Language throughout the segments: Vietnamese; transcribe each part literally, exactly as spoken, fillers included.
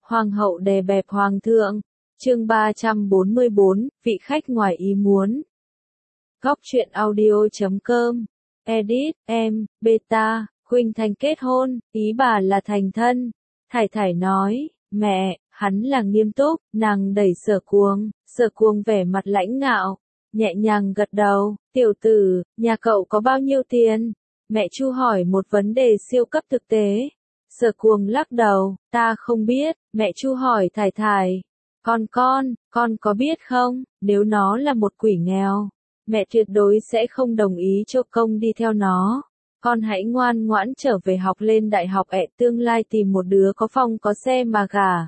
Hoàng hậu đè bẹp hoàng thượng. Chương ba trăm bốn mươi bốn, vị khách ngoài ý muốn. Góc truyện audio chấm com. Edit, em, beta, Khuynh Thành kết hôn, ý bà là thành thân. Thải Thải nói, mẹ, hắn là nghiêm túc, nàng đẩy Sở Cuồng, Sở Cuồng vẻ mặt lãnh ngạo, nhẹ nhàng gật đầu, tiểu tử, nhà cậu có bao nhiêu tiền? Mẹ Chu hỏi một vấn đề siêu cấp thực tế. Sở Cuồng lắc đầu, ta không biết. Mẹ Chu hỏi Thải Thải, con con, con có biết không, nếu nó là một quỷ nghèo, mẹ tuyệt đối sẽ không đồng ý cho công đi theo nó. Con hãy ngoan ngoãn trở về học lên đại học ẹ, tương lai tìm một đứa có phòng có xe mà gả.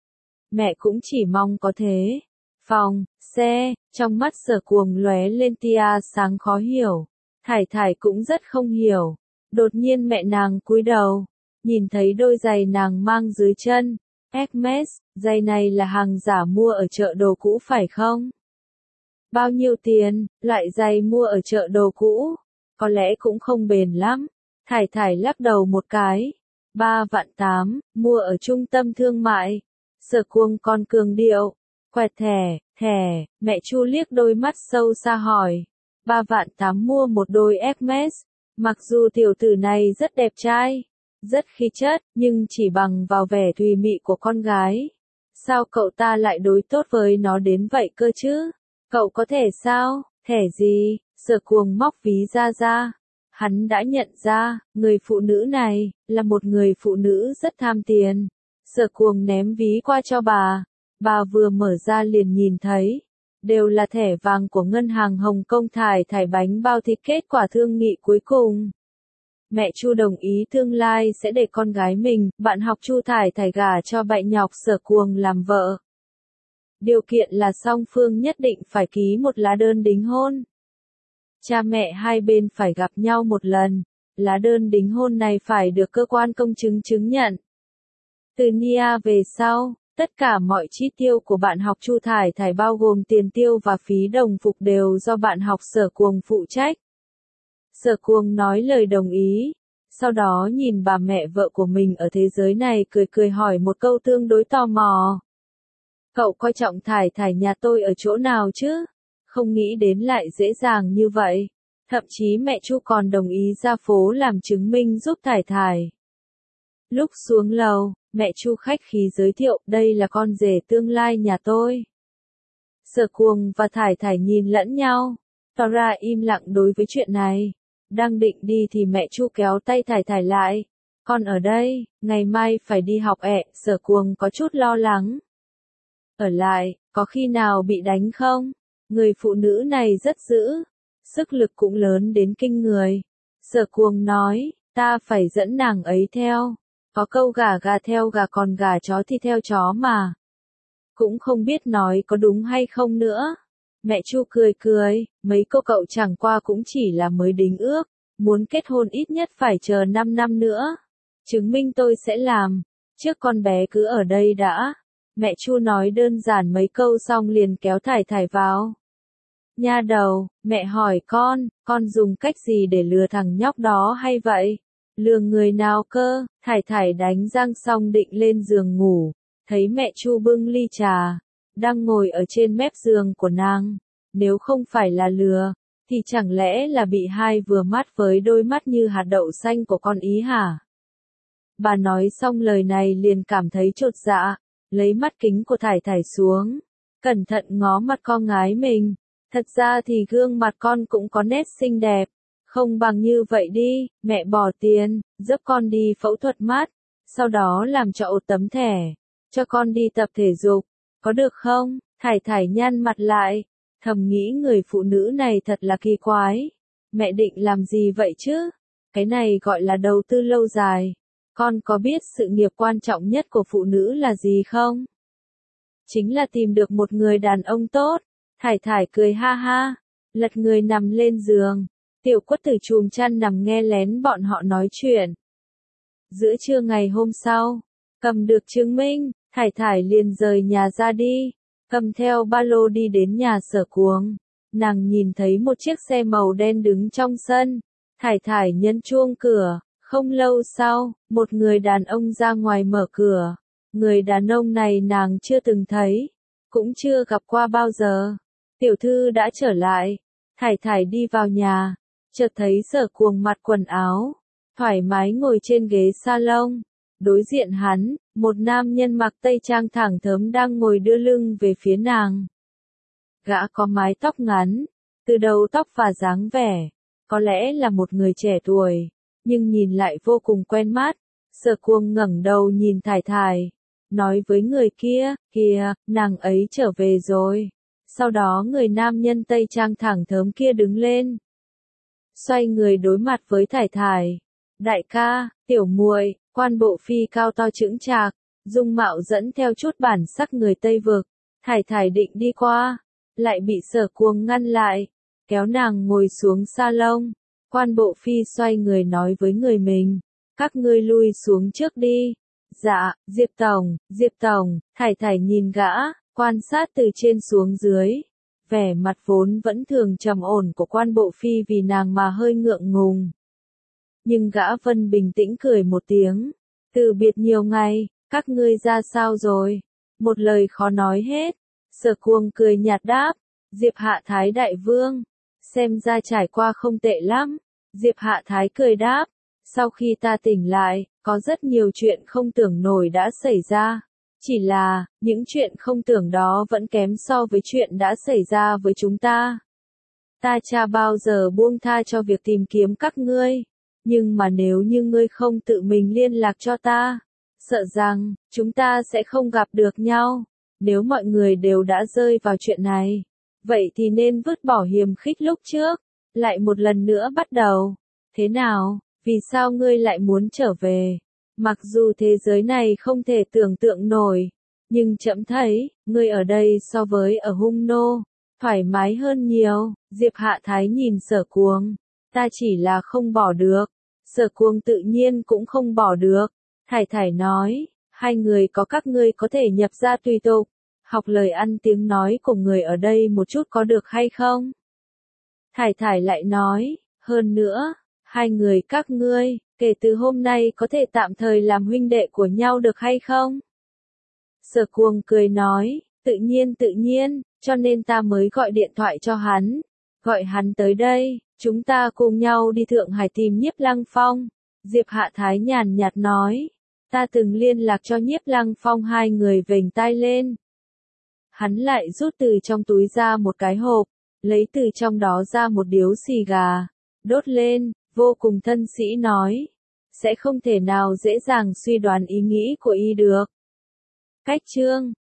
Mẹ cũng chỉ mong có thế. Phòng, xe, trong mắt Sở Cuồng lóe lên tia sáng khó hiểu. Thải Thải cũng rất không hiểu. Đột nhiên mẹ nàng cúi đầu, nhìn thấy đôi giày nàng mang dưới chân. Hermes, giày này là hàng giả mua ở chợ đồ cũ phải không? Bao nhiêu tiền? Loại giày mua ở chợ đồ cũ, có lẽ cũng không bền lắm. Thải Thải lắc đầu một cái. Ba vạn tám, mua ở trung tâm thương mại. Sở Cuồng còn cường điệu. Quẹt thẻ, thẻ, mẹ Chu liếc đôi mắt sâu xa hỏi. Ba vạn tám mua một đôi Hermes. Mặc dù tiểu tử này rất đẹp trai, rất khí chất, nhưng chỉ bằng vào vẻ thùy mị của con gái. Sao cậu ta lại đối tốt với nó đến vậy cơ chứ? Cậu có thẻ sao? Thẻ gì? Sở Cuồng móc ví ra ra. Hắn đã nhận ra, người phụ nữ này, là một người phụ nữ rất tham tiền. Sở Cuồng ném ví qua cho bà. Bà vừa mở ra liền nhìn thấy. Đều là thẻ vàng của ngân hàng Hồng Kông. Thải Thải bánh bao thịt kết quả thương nghị cuối cùng. Mẹ Chu đồng ý tương lai sẽ để con gái mình, bạn học Chu Thải Thải gả cho bại nhọc Sở Cuồng làm vợ. Điều kiện là song phương nhất định phải ký một lá đơn đính hôn. Cha mẹ hai bên phải gặp nhau một lần. Lá đơn đính hôn này phải được cơ quan công chứng chứng nhận. Từ Nia về sau, tất cả mọi chi tiêu của bạn học Chu Thải Thải bao gồm tiền tiêu và phí đồng phục đều do bạn học Sở Cuồng phụ trách. Sở Cuồng nói lời đồng ý, sau đó nhìn bà mẹ vợ của mình ở thế giới này cười cười hỏi một câu tương đối tò mò. Cậu coi trọng Thải Thải nhà tôi ở chỗ nào chứ? Không nghĩ đến lại dễ dàng như vậy. Thậm chí mẹ Chu còn đồng ý ra phố làm chứng minh giúp Thải Thải. Lúc xuống lầu, mẹ Chu khách khí giới thiệu, đây là con rể tương lai nhà tôi. Sở Cuồng và Thải Thải nhìn lẫn nhau, tỏ ra im lặng đối với chuyện này. Đang định đi thì mẹ Chu kéo tay Thải Thải lại. Con ở đây, ngày mai phải đi học ẹ. Sở Cuồng có chút lo lắng. Ở lại, có khi nào bị đánh không? Người phụ nữ này rất dữ, sức lực cũng lớn đến kinh người. Sở Cuồng nói, ta phải dẫn nàng ấy theo. Có câu gà gà theo gà còn gà chó thì theo chó mà. Cũng không biết nói có đúng hay không nữa. Mẹ Chu cười cười, mấy cô cậu chẳng qua cũng chỉ là mới đính ước, muốn kết hôn ít nhất phải chờ năm năm nữa. Chứng minh tôi sẽ làm, trước con bé cứ ở đây đã. Mẹ Chu nói đơn giản mấy câu xong liền kéo Thải Thải vào. Nha đầu, mẹ hỏi con, con dùng cách gì để lừa thằng nhóc đó hay vậy? Lừa người nào cơ? Thải Thải đánh răng xong định lên giường ngủ, thấy mẹ Chu bưng ly trà, đang ngồi ở trên mép giường của nàng. Nếu không phải là lừa, thì chẳng lẽ là bị hai vừa mắt với đôi mắt như hạt đậu xanh của con ý hả? Bà nói xong lời này liền cảm thấy chột dạ, lấy mắt kính của Thải Thải xuống, cẩn thận ngó mặt con gái mình. Thật ra thì gương mặt con cũng có nét xinh đẹp, không bằng như vậy đi, mẹ bỏ tiền, giúp con đi phẫu thuật mắt, sau đó làm cho một tấm thẻ, cho con đi tập thể dục, có được không? Thải Thải nhăn mặt lại, thầm nghĩ người phụ nữ này thật là kỳ quái. Mẹ định làm gì vậy chứ? Cái này gọi là đầu tư lâu dài. Con có biết sự nghiệp quan trọng nhất của phụ nữ là gì không? Chính là tìm được một người đàn ông tốt. Thải Thải cười ha ha, lật người nằm lên giường. Tiểu Quất Tử chùm chăn nằm nghe lén bọn họ nói chuyện. Giữa trưa ngày hôm sau, cầm được chứng minh, Thải Thải liền rời nhà ra đi, cầm theo ba lô đi đến nhà Sở Cuồng. Nàng nhìn thấy một chiếc xe màu đen đứng trong sân. Thải Thải nhấn chuông cửa, không lâu sau, một người đàn ông ra ngoài mở cửa. Người đàn ông này nàng chưa từng thấy, cũng chưa gặp qua bao giờ. Tiểu thư đã trở lại. Thải Thải đi vào nhà, chợt thấy Sở Cuồng mặc quần áo, thoải mái ngồi trên ghế salon. Đối diện hắn, một nam nhân mặc tây trang thẳng thớm đang ngồi đưa lưng về phía nàng. Gã có mái tóc ngắn, từ đầu tóc và dáng vẻ, có lẽ là một người trẻ tuổi, nhưng nhìn lại vô cùng quen mắt. Sở Cuồng ngẩng đầu nhìn Thải Thải, nói với người kia, kìa, nàng ấy trở về rồi. Sau đó người nam nhân tây trang thẳng thớm kia đứng lên, xoay người đối mặt với Thải Thải. Đại ca, tiểu muội, quan bộ phi cao to chững chạc, dung mạo dẫn theo chút bản sắc người Tây vực. Thải Thải định đi qua, lại bị Sở Cuồng ngăn lại, kéo nàng ngồi xuống salon. Quan bộ phi xoay người nói với người mình, các ngươi lui xuống trước đi. Dạ, Diệp Tổng, Diệp Tổng. Thải Thải nhìn gã, quan sát từ trên xuống dưới. Vẻ mặt vốn vẫn thường trầm ổn của quan bộ phi vì nàng mà hơi ngượng ngùng. Nhưng gã Vân bình tĩnh cười một tiếng. Từ biệt nhiều ngày, các ngươi ra sao rồi? Một lời khó nói hết. Sở Cuồng cười nhạt đáp, Diệp Hạ Thái đại vương, xem ra trải qua không tệ lắm. Diệp Hạ Thái cười đáp, sau khi ta tỉnh lại, có rất nhiều chuyện không tưởng nổi đã xảy ra. Chỉ là, những chuyện không tưởng đó vẫn kém so với chuyện đã xảy ra với chúng ta. Ta chả bao giờ buông tha cho việc tìm kiếm các ngươi. Nhưng mà nếu như ngươi không tự mình liên lạc cho ta, sợ rằng, chúng ta sẽ không gặp được nhau. Nếu mọi người đều đã rơi vào chuyện này, vậy thì nên vứt bỏ hiềm khích lúc trước, lại một lần nữa bắt đầu. Thế nào, vì sao ngươi lại muốn trở về? Mặc dù thế giới này không thể tưởng tượng nổi, nhưng trẫm thấy, ngươi ở đây so với ở Hung Nô, thoải mái hơn nhiều. Diệp Hạ Thái nhìn Sở Cuồng, ta chỉ là không bỏ được. Sở Cuồng tự nhiên cũng không bỏ được. Thải Thải nói, hai người có các ngươi có thể nhập ra tùy tục, học lời ăn tiếng nói của người ở đây một chút có được hay không? Thải Thải lại nói, hơn nữa, hai người các ngươi, kể từ hôm nay có thể tạm thời làm huynh đệ của nhau được hay không? Sở Cuồng cười nói, tự nhiên tự nhiên, cho nên ta mới gọi điện thoại cho hắn, gọi hắn tới đây, chúng ta cùng nhau đi Thượng Hải tìm Nhiếp Lăng Phong. Diệp Hạ Thái nhàn nhạt nói, ta từng liên lạc cho Nhiếp Lăng Phong. Hai người vểnh tai lên. Hắn lại rút từ trong túi ra một cái hộp, lấy từ trong đó ra một điếu xì gà, đốt lên, vô cùng thân sĩ nói, sẽ không thể nào dễ dàng suy đoán ý nghĩ của y được. Cách chương